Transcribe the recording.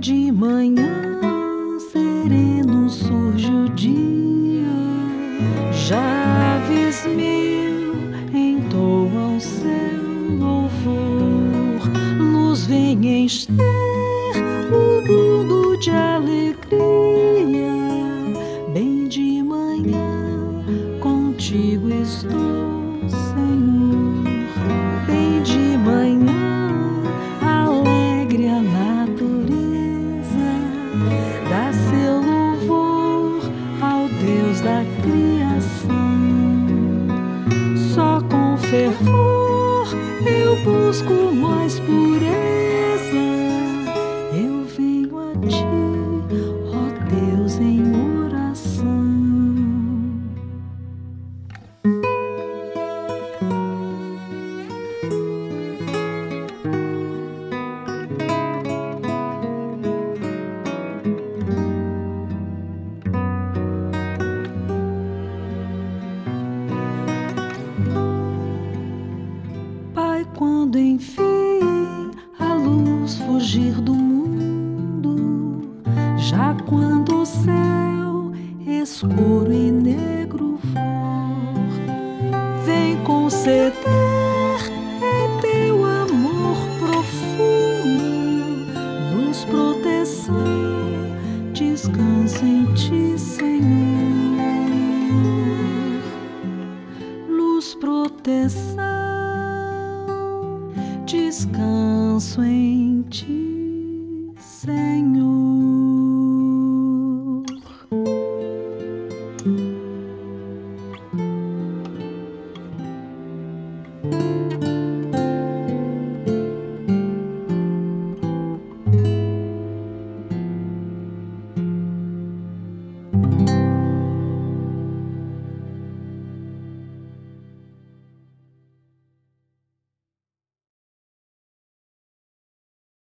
de manhã sereno surge o dia, já aves mil entoam seu louvor, luz vem encher o mundo de alegria. Bem de manhã contigo estou, Senhor. Bem de manhã alegre a natureza dá seu louvor ao Deus da criação. Só com fervor eu busco mais pureza. Eu venho a ti, ó Deus, em oração. Pai, quando enfim a luz fugir do mundo, já quando o céu escuro e negro for, vem conceder em teu amor profundo luz, proteção, descanso em ti, Senhor. Luz, proteção, descanso em ti, Senhor.